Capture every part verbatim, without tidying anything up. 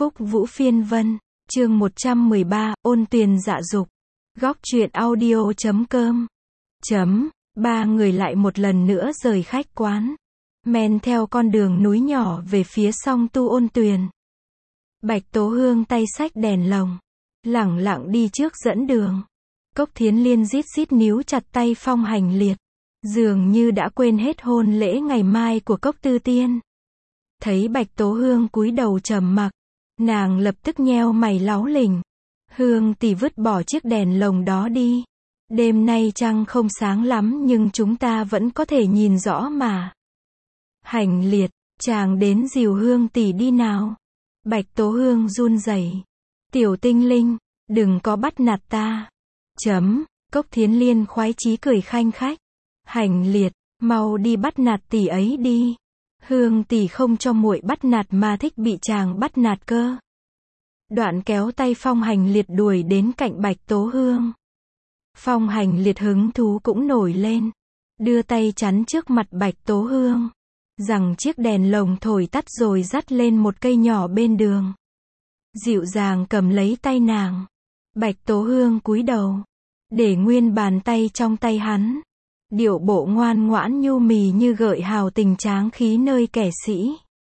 Phúc Vũ Phiên Vân, chương một trăm mười ba, ôn tuyền dạ dục. Góc truyện audio chấm com. Chấm, ba người lại một lần nữa rời khách quán. Men theo con đường núi nhỏ về phía song tu ôn tuyền. Bạch Tố Hương tay xách đèn lồng. Lẳng lặng đi trước dẫn đường. Cốc Thiến Liên rít rít níu chặt tay Phong Hành Liệt. Dường như đã quên hết hôn lễ ngày mai của Cốc Tư Tiên. Thấy Bạch Tố Hương cúi đầu trầm mặc, nàng lập tức nheo mày láu lỉnh. Hương tỷ vứt bỏ chiếc đèn lồng đó đi. Đêm nay trăng không sáng lắm nhưng chúng ta vẫn có thể nhìn rõ mà. Hành Liệt, chàng đến dìu Hương tỷ đi nào. Bạch Tố Hương run rẩy. Tiểu tinh linh, đừng có bắt nạt ta. Chấm, Cốc Thiến Liên khoái chí cười khanh khách. Hành Liệt, mau đi bắt nạt tỷ ấy đi. Hương tỷ không cho muội bắt nạt mà thích bị chàng bắt nạt cơ. Đoạn kéo tay Phong Hành Liệt đuổi đến cạnh Bạch Tố Hương. Phong Hành Liệt hứng thú cũng nổi lên. Đưa tay chắn trước mặt Bạch Tố Hương. Rằng chiếc đèn lồng thổi tắt rồi dắt lên một cây nhỏ bên đường. Dịu dàng cầm lấy tay nàng. Bạch Tố Hương cúi đầu. Để nguyên bàn tay trong tay hắn. Điệu bộ ngoan ngoãn nhu mì như gợi hào tình tráng khí nơi kẻ sĩ.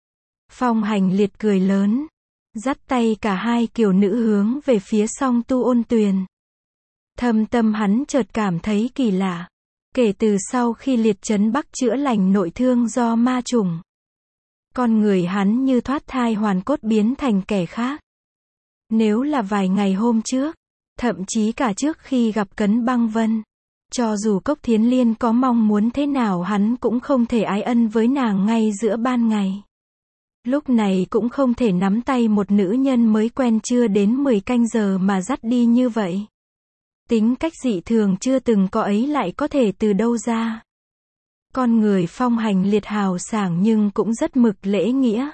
Phong Hành Liệt cười lớn. Dắt tay cả hai kiều nữ hướng về phía song tu ôn tuyền. Thâm tâm hắn chợt cảm thấy kỳ lạ. Kể từ sau khi Liệt Trấn Bắc chữa lành nội thương do ma trùng. Con người hắn như thoát thai hoàn cốt biến thành kẻ khác. Nếu là vài ngày hôm trước, thậm chí cả trước khi gặp Cấn Băng Vân. Cho dù Cốc Thiến Liên có mong muốn thế nào hắn cũng không thể ái ân với nàng ngay giữa ban ngày. Lúc này cũng không thể nắm tay một nữ nhân mới quen chưa đến mười canh giờ mà dắt đi như vậy. Tính cách dị thường chưa từng có ấy lại có thể từ đâu ra. Con người Phong Hành Liệt hào sảng nhưng cũng rất mực lễ nghĩa.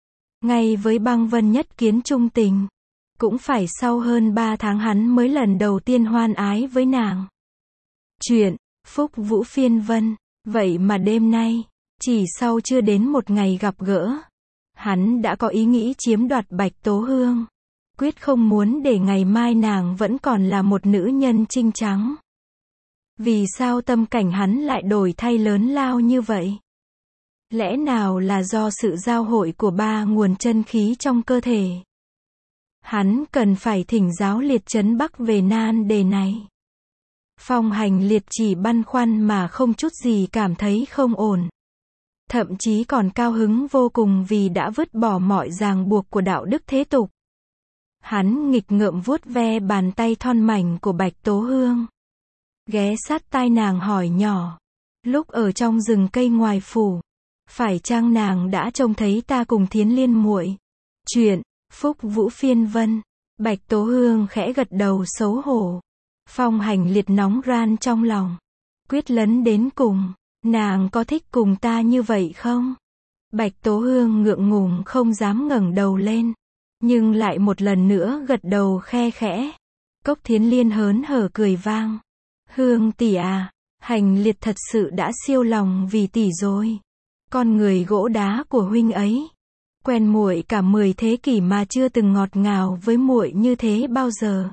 Ngay với Băng Vân nhất kiến trung tình. Cũng phải sau hơn ba tháng hắn mới lần đầu tiên hoan ái với nàng. Chuyện, Phúc Vũ Phiên Vân. Vậy mà đêm nay, chỉ sau chưa đến một ngày gặp gỡ, hắn đã có ý nghĩ chiếm đoạt Bạch Tố Hương. Quyết không muốn để ngày mai nàng vẫn còn là một nữ nhân trinh trắng. Vì sao tâm cảnh hắn lại đổi thay lớn lao như vậy? Lẽ nào là do sự giao hội của ba nguồn chân khí trong cơ thể? Hắn cần phải thỉnh giáo Liệt Trấn Bắc về nan đề này. Phong Hành Liệt chỉ băn khoăn mà không chút gì cảm thấy không ổn. Thậm chí còn cao hứng vô cùng vì đã vứt bỏ mọi ràng buộc của đạo đức thế tục. Hắn nghịch ngợm vuốt ve bàn tay thon mảnh của Bạch Tố Hương. Ghé sát tai nàng hỏi nhỏ. Lúc ở trong rừng cây ngoài phủ, phải chăng nàng đã trông thấy ta cùng Thiến Liên muội? Chuyện, Phúc Vũ Phiên Vân. Bạch Tố Hương khẽ gật đầu xấu hổ. Phong Hành Liệt nóng ran trong lòng. Quyết lấn đến cùng. Nàng có thích cùng ta như vậy không? Bạch Tố Hương ngượng ngùng không dám ngẩng đầu lên. Nhưng lại một lần nữa gật đầu khe khẽ. Cốc Thiến Liên hớn hở cười vang. Hương tỷ à, Hành Liệt thật sự đã siêu lòng vì tỷ rồi. Con người gỗ đá của huynh ấy. Quen muội cả mười thế kỷ mà chưa từng ngọt ngào với muội như thế bao giờ.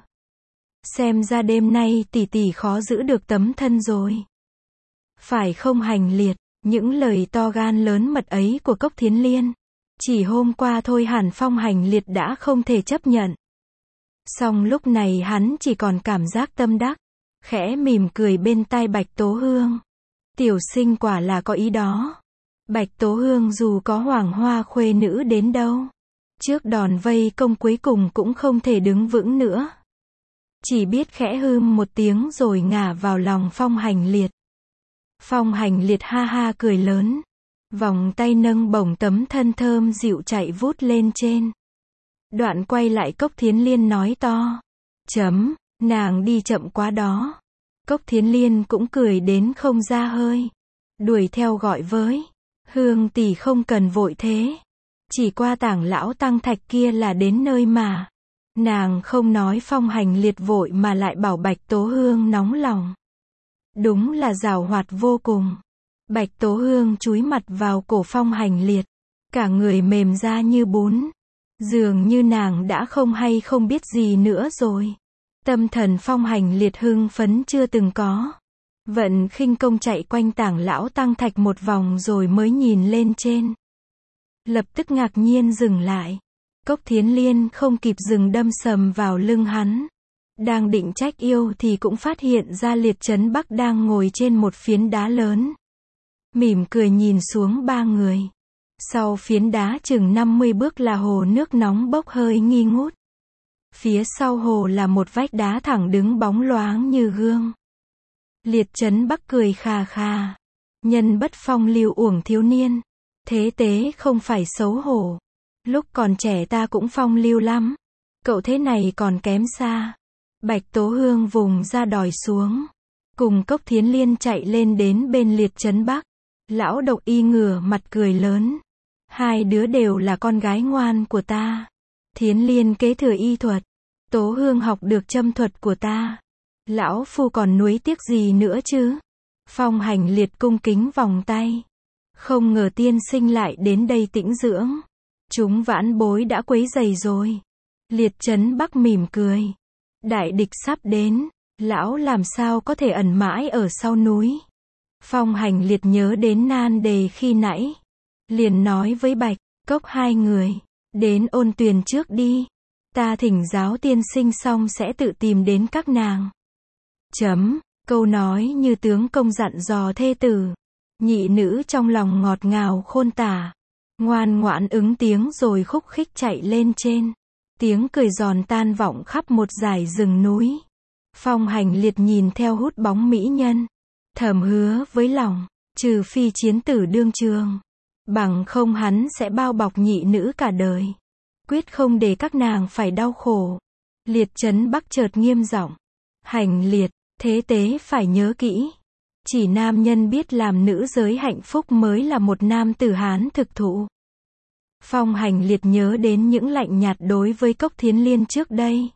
Xem ra đêm nay tỷ tỷ khó giữ được tấm thân rồi. Phải không Hành Liệt? Những lời to gan lớn mật ấy của Cốc Thiến Liên. Chỉ hôm qua thôi hẳn Phong Hành Liệt đã không thể chấp nhận. Song lúc này hắn chỉ còn cảm giác tâm đắc. Khẽ mỉm cười bên tai Bạch Tố Hương. Tiểu sinh quả là có ý đó. Bạch Tố Hương dù có hoàng hoa khuê nữ đến đâu. Trước đòn vây công cuối cùng cũng không thể đứng vững nữa. Chỉ biết khẽ hưm một tiếng rồi ngả vào lòng Phong Hành Liệt. Phong Hành Liệt ha ha cười lớn. Vòng tay nâng bổng tấm thân thơm dịu chạy vút lên trên. Đoạn quay lại Cốc Thiến Liên nói to. Chấm, nàng đi chậm quá đó. Cốc Thiến Liên cũng cười đến không ra hơi. Đuổi theo gọi với. Hương tỷ không cần vội thế. Chỉ qua tảng lão tăng thạch kia là đến nơi mà. Nàng không nói Phong Hành Liệt vội mà lại bảo Bạch Tố Hương nóng lòng. Đúng là giàu hoạt vô cùng. Bạch Tố Hương chúi mặt vào cổ Phong Hành Liệt. Cả người mềm ra như bún. Dường như nàng đã không hay không biết gì nữa rồi. Tâm thần Phong Hành Liệt hưng phấn chưa từng có. Vận khinh công chạy quanh Tảng Lão Tăng Thạch một vòng rồi mới nhìn lên trên. Lập tức ngạc nhiên dừng lại. Cốc Thiến Liên không kịp dừng đâm sầm vào lưng hắn. Đang định trách yêu thì cũng phát hiện ra Liệt Trấn Bắc đang ngồi trên một phiến đá lớn. Mỉm cười nhìn xuống ba người. Sau phiến đá chừng năm mươi bước là hồ nước nóng bốc hơi nghi ngút. Phía sau hồ là một vách đá thẳng đứng bóng loáng như gương. Liệt Trấn Bắc cười khà khà. Nhân bất phong lưu uổng thiếu niên. Thế tế không phải xấu hổ. Lúc còn trẻ ta cũng phong lưu lắm. Cậu thế này còn kém xa. Bạch Tố Hương vùng ra đòi xuống. Cùng Cốc Thiến Liên chạy lên đến bên Liệt Trấn Bắc. Lão Độc Y ngửa mặt cười lớn. Hai đứa đều là con gái ngoan của ta. Thiến Liên kế thừa y thuật. Tố Hương học được châm thuật của ta. Lão phu còn nuối tiếc gì nữa chứ? Phong Hành Liệt cung kính vòng tay. Không ngờ tiên sinh lại đến đây tĩnh dưỡng. Chúng vãn bối đã quấy rầy rồi. Liệt Trấn Bắc mỉm cười. Đại địch sắp đến. Lão làm sao có thể ẩn mãi ở sau núi. Phong Hành Liệt nhớ đến nan đề khi nãy. Liền nói với Bạch, Cốc hai người. Đến ôn tuyền trước đi. Ta thỉnh giáo tiên sinh xong sẽ tự tìm đến các nàng. Chấm, câu nói như tướng công dặn dò thê tử. Nhị nữ trong lòng ngọt ngào khôn tả. Ngoan ngoãn ứng tiếng rồi khúc khích chạy lên trên. Tiếng cười giòn tan vọng khắp một dải rừng núi. Phong Hành Liệt nhìn theo hút bóng mỹ nhân. Thầm hứa với lòng, trừ phi chiến tử đương trường. Bằng không hắn sẽ bao bọc nhị nữ cả đời. Quyết không để các nàng phải đau khổ. Liệt Trấn Bắc chợt nghiêm giọng. Hành Liệt, thế tế phải nhớ kỹ. Chỉ nam nhân biết làm nữ giới hạnh phúc mới là một nam tử Hán thực thụ. Phong Hành Liệt nhớ đến những lạnh nhạt đối với Cốc Thiến Liên trước đây.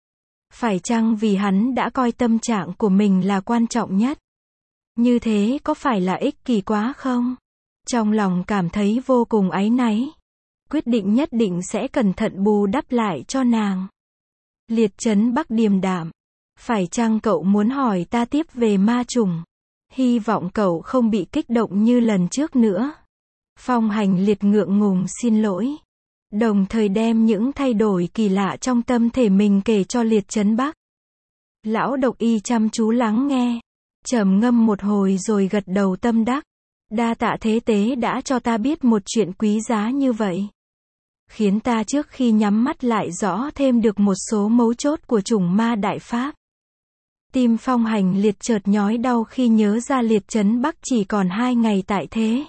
Phải chăng vì hắn đã coi tâm trạng của mình là quan trọng nhất? Như thế có phải là ích kỷ quá không? Trong lòng cảm thấy vô cùng áy náy. Quyết định nhất định sẽ cẩn thận bù đắp lại cho nàng. Liệt Trấn Bắc điềm đạm. Phải chăng cậu muốn hỏi ta tiếp về ma trùng? Hy vọng cậu không bị kích động như lần trước nữa. Phong Hành Liệt ngượng ngùng xin lỗi. Đồng thời đem những thay đổi kỳ lạ trong tâm thể mình kể cho Liệt Trấn Bắc. Lão Độc Y chăm chú lắng nghe. Trầm ngâm một hồi rồi gật đầu tâm đắc. Đa tạ thế tế đã cho ta biết một chuyện quý giá như vậy. Khiến ta trước khi nhắm mắt lại rõ thêm được một số mấu chốt của chủng ma đại pháp. Tim Phong Hành Liệt chợt nhói đau khi nhớ ra Liệt Trấn Bắc chỉ còn hai ngày tại thế.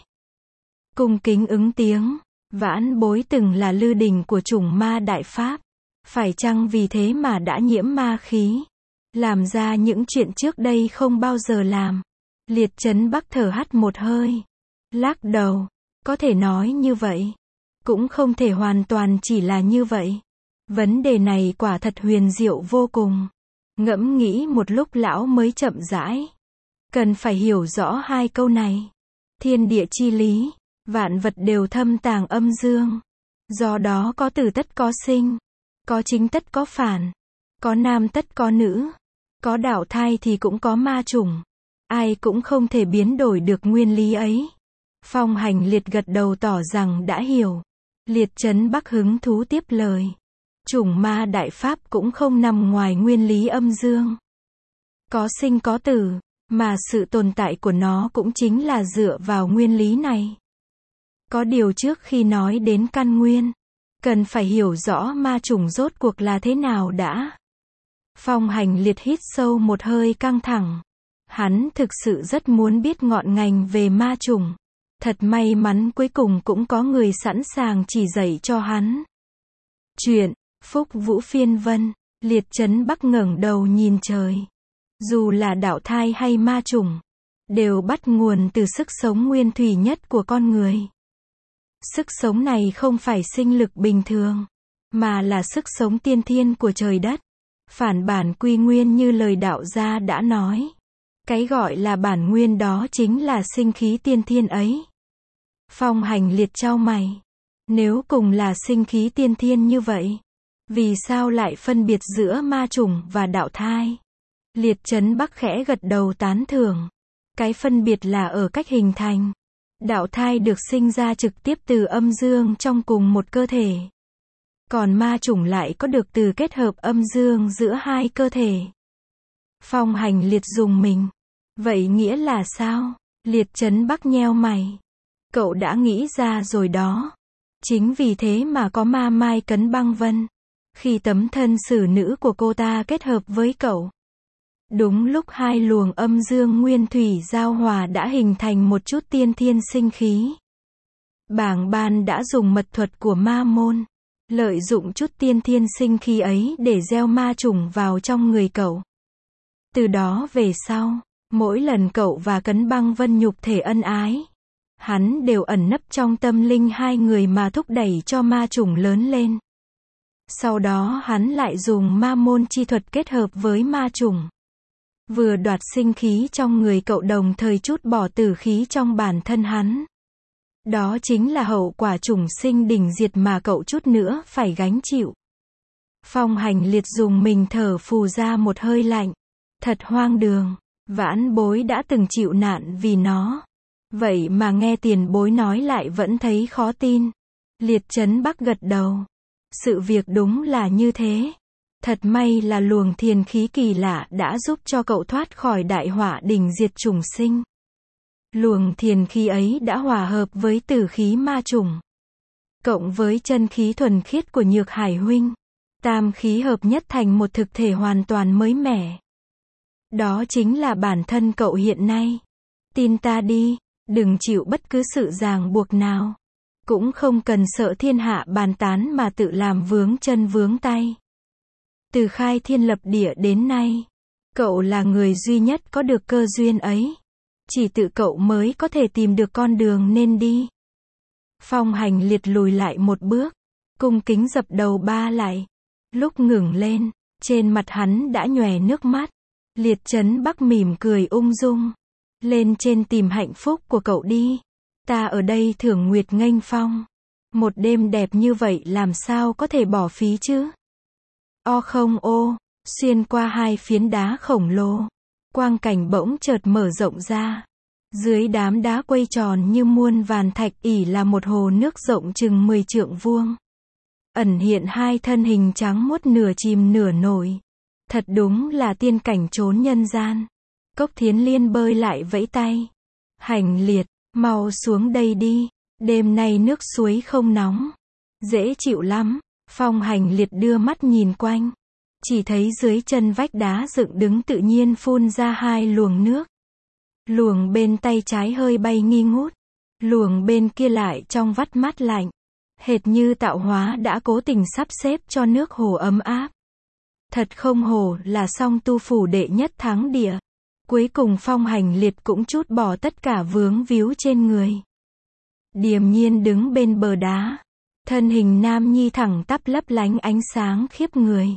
Cung kính ứng tiếng. Vãn bối từng là lư đình của chủng ma đại pháp. Phải chăng vì thế mà đã nhiễm ma khí? Làm ra những chuyện trước đây không bao giờ làm. Liệt Trấn Bắc thở hắt một hơi. Lắc đầu. Có thể nói như vậy. Cũng không thể hoàn toàn chỉ là như vậy. Vấn đề này quả thật huyền diệu vô cùng. Ngẫm nghĩ một lúc lão mới chậm rãi. Cần phải hiểu rõ hai câu này. Thiên địa chi lý. Vạn vật đều thâm tàng âm dương. Do đó có tử tất có sinh. Có chính tất có phản. Có nam tất có nữ. Có đạo thai thì cũng có ma chủng. Ai cũng không thể biến đổi được nguyên lý ấy. Phong Hành Liệt gật đầu tỏ rằng đã hiểu. Liệt Trấn Bắc hứng thú tiếp lời. Chủng ma đại pháp cũng không nằm ngoài nguyên lý âm dương. Có sinh có tử, mà sự tồn tại của nó cũng chính là dựa vào nguyên lý này. Có điều trước khi nói đến căn nguyên, cần phải hiểu rõ ma chủng rốt cuộc là thế nào đã. Phong Hành Liệt hít sâu một hơi căng thẳng. Hắn thực sự rất muốn biết ngọn ngành về ma chủng. Thật may mắn cuối cùng cũng có người sẵn sàng chỉ dạy cho hắn. Chuyện Phúc Vũ Phiên Vân. Liệt Trấn Bắc ngẩng đầu nhìn trời. Dù là đạo thai hay ma chủng, đều bắt nguồn từ sức sống nguyên thủy nhất của con người. Sức sống này không phải sinh lực bình thường, mà là sức sống tiên thiên của trời đất. Phản bản quy nguyên như lời đạo gia đã nói. Cái gọi là bản nguyên đó chính là sinh khí tiên thiên ấy. Phong Hành Liệt chau mày. Nếu cùng là sinh khí tiên thiên như vậy, vì sao lại phân biệt giữa ma chủng và đạo thai? Liệt Trấn Bắc khẽ gật đầu tán thưởng. Cái phân biệt là ở cách hình thành. Đạo thai được sinh ra trực tiếp từ âm dương trong cùng một cơ thể. Còn ma chủng lại có được từ kết hợp âm dương giữa hai cơ thể. Phong Hành Liệt dùng mình. Vậy nghĩa là sao? Liệt Trấn Bắc nheo mày. Cậu đã nghĩ ra rồi đó. Chính vì thế mà có ma Mai Cấn Băng Vân. Khi tấm thân xử nữ của cô ta kết hợp với cậu. Đúng lúc hai luồng âm dương nguyên thủy giao hòa đã hình thành một chút tiên thiên sinh khí. Bảng Ban đã dùng mật thuật của ma môn. Lợi dụng chút tiên thiên sinh khí ấy để gieo ma chủng vào trong người cậu. Từ đó về sau, mỗi lần cậu và Cấn Băng Vân nhục thể ân ái, hắn đều ẩn nấp trong tâm linh hai người mà thúc đẩy cho ma chủng lớn lên. Sau đó hắn lại dùng ma môn chi thuật kết hợp với ma chủng. Vừa đoạt sinh khí trong người cậu đồng thời trút bỏ tử khí trong bản thân hắn. Đó chính là hậu quả chủng sinh đỉnh diệt mà cậu chút nữa phải gánh chịu. Phong Hành Liệt dùng mình thở phù ra một hơi lạnh. Thật hoang đường, vãn bối đã từng chịu nạn vì nó. Vậy mà nghe tiền bối nói lại vẫn thấy khó tin. Liệt Trấn Bắc gật đầu. Sự việc đúng là như thế. Thật may là luồng thiền khí kỳ lạ đã giúp cho cậu thoát khỏi đại họa đỉnh diệt chủng sinh. Luồng thiền khí ấy đã hòa hợp với tử khí ma chủng. Cộng với chân khí thuần khiết của Nhược Hải huynh. Tam khí hợp nhất thành một thực thể hoàn toàn mới mẻ. Đó chính là bản thân cậu hiện nay. Tin ta đi, đừng chịu bất cứ sự ràng buộc nào. Cũng không cần sợ thiên hạ bàn tán mà tự làm vướng chân vướng tay. Từ khai thiên lập địa đến nay, cậu là người duy nhất có được cơ duyên ấy. Chỉ tự cậu mới có thể tìm được con đường nên đi. Phong Hành Liệt lùi lại một bước, cung kính dập đầu ba lại. Lúc ngẩng lên, trên mặt hắn đã nhòe nước mắt. Liệt Trấn Bắc mỉm cười ung dung. Lên trên tìm hạnh phúc của cậu đi. Ta ở đây thưởng nguyệt nghênh phong. Một đêm đẹp như vậy làm sao có thể bỏ phí chứ? O không ô, xuyên qua hai phiến đá khổng lồ. Quang cảnh bỗng chợt mở rộng ra. Dưới đám đá quay tròn như muôn vàn thạch ỷ là một hồ nước rộng chừng mười trượng vuông. Ẩn hiện hai thân hình trắng muốt nửa chìm nửa nổi. Thật đúng là tiên cảnh trốn nhân gian. Cốc Thiến Liên bơi lại vẫy tay. Hành Liệt, mau xuống đây đi. Đêm nay nước suối không nóng. Dễ chịu lắm. Phong Hành Liệt đưa mắt nhìn quanh. Chỉ thấy dưới chân vách đá dựng đứng tự nhiên phun ra hai luồng nước. Luồng bên tay trái hơi bay nghi ngút. Luồng bên kia lại trong vắt mát lạnh. Hệt như tạo hóa đã cố tình sắp xếp cho nước hồ ấm áp. Thật không hổ là song tu phủ đệ nhất thắng địa. Cuối cùng Phong Hành Liệt cũng trút bỏ tất cả vướng víu trên người. Điềm nhiên đứng bên bờ đá. Thân hình nam nhi thẳng tắp lấp lánh ánh sáng khiếp người.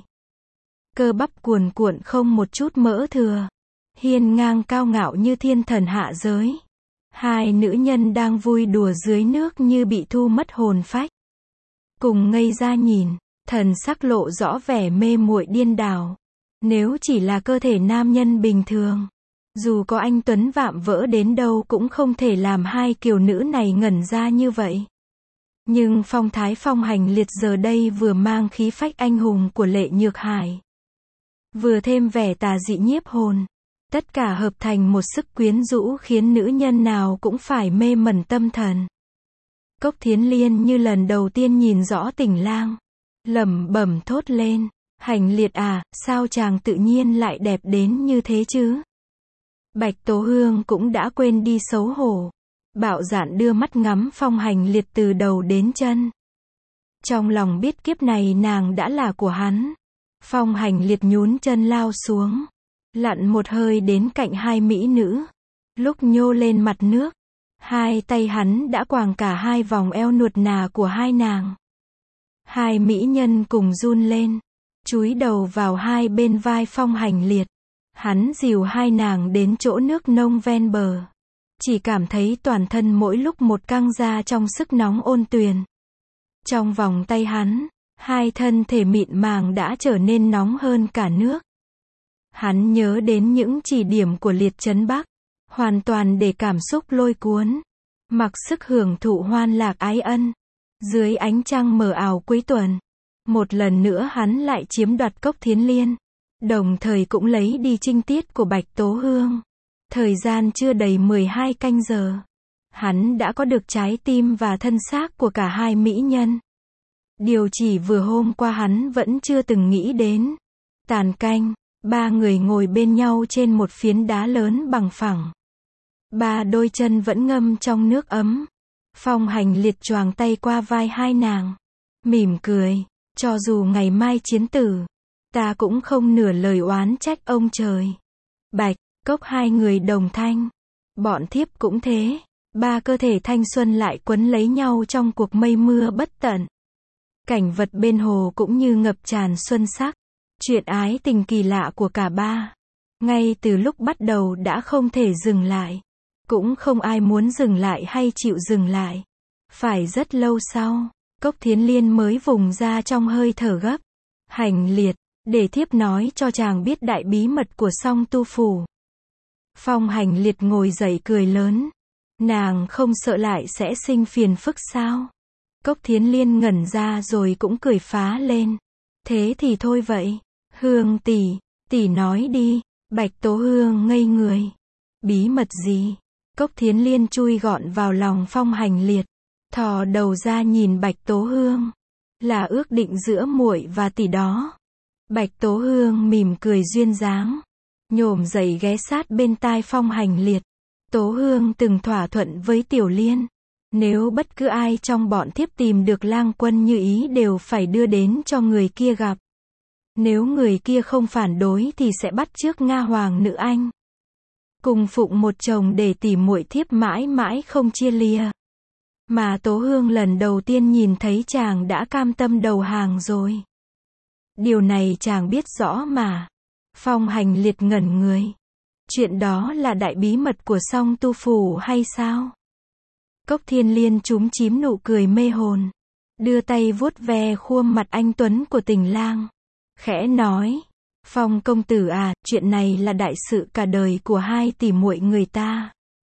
Cơ bắp cuồn cuộn không một chút mỡ thừa. Hiên ngang cao ngạo như thiên thần hạ giới. Hai nữ nhân đang vui đùa dưới nước như bị thu mất hồn phách. Cùng ngây ra nhìn, thần sắc lộ rõ vẻ mê muội điên đảo. Nếu chỉ là cơ thể nam nhân bình thường, dù có anh tuấn vạm vỡ đến đâu cũng không thể làm hai kiều nữ này ngẩn ra như vậy. Nhưng phong thái Phong Hành Liệt giờ đây vừa mang khí phách anh hùng của Lệ Nhược Hải, vừa thêm vẻ tà dị nhiếp hồn. Tất cả hợp thành một sức quyến rũ khiến nữ nhân nào cũng phải mê mẩn tâm thần. Cốc Thiến Liên như lần đầu tiên nhìn rõ Tình Lang, lẩm bẩm thốt lên, Hành Liệt à, sao chàng tự nhiên lại đẹp đến như thế chứ? Bạch Tố Hương cũng đã quên đi xấu hổ. Bạo dạn đưa mắt ngắm Phong Hành Liệt từ đầu đến chân. Trong lòng biết kiếp này nàng đã là của hắn. Phong Hành Liệt nhún chân lao xuống, lặn một hơi đến cạnh hai mỹ nữ. Lúc nhô lên mặt nước, hai tay hắn đã quàng cả hai vòng eo nuột nà của hai nàng. Hai mỹ nhân cùng run lên, chúi đầu vào hai bên vai Phong Hành Liệt. Hắn dìu hai nàng đến chỗ nước nông ven bờ. Chỉ cảm thấy toàn thân mỗi lúc một căng ra trong sức nóng ôn tuyền. Trong vòng tay hắn, hai thân thể mịn màng đã trở nên nóng hơn cả nước. Hắn nhớ đến những chỉ điểm của Liệt Trấn Bắc, hoàn toàn để cảm xúc lôi cuốn, mặc sức hưởng thụ hoan lạc ái ân. Dưới ánh trăng mờ ảo cuối tuần, một lần nữa hắn lại chiếm đoạt Cốc Thiến Liên, đồng thời cũng lấy đi trinh tiết của Bạch Tố Hương. Thời gian chưa đầy mười hai canh giờ, hắn đã có được trái tim và thân xác của cả hai mỹ nhân. Điều chỉ vừa hôm qua hắn vẫn chưa từng nghĩ đến. Tàn canh, ba người ngồi bên nhau trên một phiến đá lớn bằng phẳng. Ba đôi chân vẫn ngâm trong nước ấm. Phong Hành Liệt choàng tay qua vai hai nàng, mỉm cười, cho dù ngày mai chiến tử, ta cũng không nửa lời oán trách ông trời. Bạch, Cốc hai người đồng thanh. Bọn thiếp cũng thế. Ba cơ thể thanh xuân lại quấn lấy nhau trong cuộc mây mưa bất tận. Cảnh vật bên hồ cũng như ngập tràn xuân sắc. Chuyện ái tình kỳ lạ của cả ba, ngay từ lúc bắt đầu đã không thể dừng lại. Cũng không ai muốn dừng lại hay chịu dừng lại. Phải rất lâu sau, Cốc Thiến Liên mới vùng ra trong hơi thở gấp. Hành Liệt, để thiếp nói cho chàng biết đại bí mật của Song Tu Phủ. Phong Hành Liệt ngồi dậy cười lớn. Nàng không sợ lại sẽ sinh phiền phức sao? Cốc Thiến Liên ngẩn ra rồi cũng cười phá lên. Thế thì thôi vậy. Hương tỷ, tỷ nói đi. Bạch Tố Hương ngây người. Bí mật gì? Cốc Thiến Liên chui gọn vào lòng Phong Hành Liệt, thò đầu ra nhìn Bạch Tố Hương. Là ước định giữa muội và tỷ đó. Bạch Tố Hương mỉm cười duyên dáng, nhổm dậy ghé sát bên tai Phong Hành Liệt. Tố Hương từng thỏa thuận với Tiểu Liên, nếu bất cứ ai trong bọn thiếp tìm được lang quân như ý đều phải đưa đến cho người kia gặp. Nếu người kia không phản đối thì sẽ bắt chước Nga Hoàng nữ anh, cùng phụng một chồng để tỉ muội thiếp mãi mãi không chia lìa. Mà Tố Hương lần đầu tiên nhìn thấy chàng đã cam tâm đầu hàng rồi. Điều này chàng biết rõ mà. Phong Hành Liệt ngẩn người. Chuyện đó là đại bí mật của Song Tu Phủ hay sao? Cốc Thiên Liên chúm chím nụ cười mê hồn, đưa tay vuốt ve khuôn mặt anh tuấn của Tình Lang, khẽ nói: Phong công tử à, chuyện này là đại sự cả đời của hai tỷ muội người ta,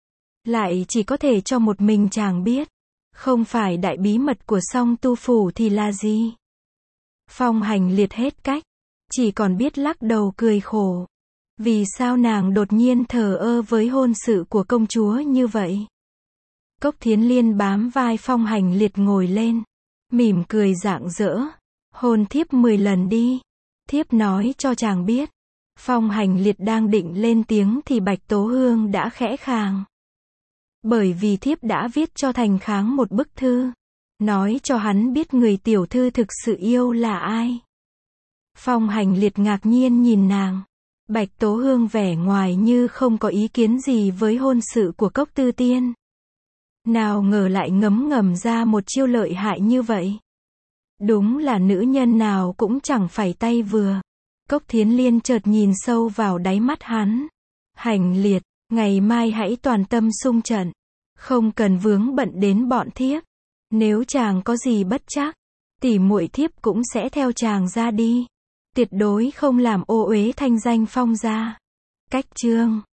lại chỉ có thể cho một mình chàng biết, không phải đại bí mật của Song Tu Phủ thì là gì? Phong Hành Liệt hết cách, chỉ còn biết lắc đầu cười khổ. Vì sao nàng đột nhiên thờ ơ với hôn sự của công chúa như vậy? Cốc Thiến Liên bám vai Phong Hành Liệt ngồi lên, mỉm cười rạng rỡ. Hôn thiếp mười lần đi. Thiếp nói cho chàng biết. Phong Hành Liệt đang định lên tiếng thì Bạch Tố Hương đã khẽ khàng. Bởi vì thiếp đã viết cho Thành Kháng một bức thư, nói cho hắn biết người tiểu thư thực sự yêu là ai. Phong Hành Liệt ngạc nhiên nhìn nàng. Bạch Tố Hương vẻ ngoài như không có ý kiến gì với hôn sự của Cốc Tư Tiên. Nào ngờ lại ngấm ngầm ra một chiêu lợi hại như vậy. Đúng là nữ nhân nào cũng chẳng phải tay vừa. Cốc Thiến Liên chợt nhìn sâu vào đáy mắt hắn. Hành Liệt, ngày mai hãy toàn tâm xung trận, không cần vướng bận đến bọn thiếp. Nếu chàng có gì bất trắc, tỷ muội thiếp cũng sẽ theo chàng ra đi. Tuyệt đối không làm ô uế thanh danh Phong gia. Cách chương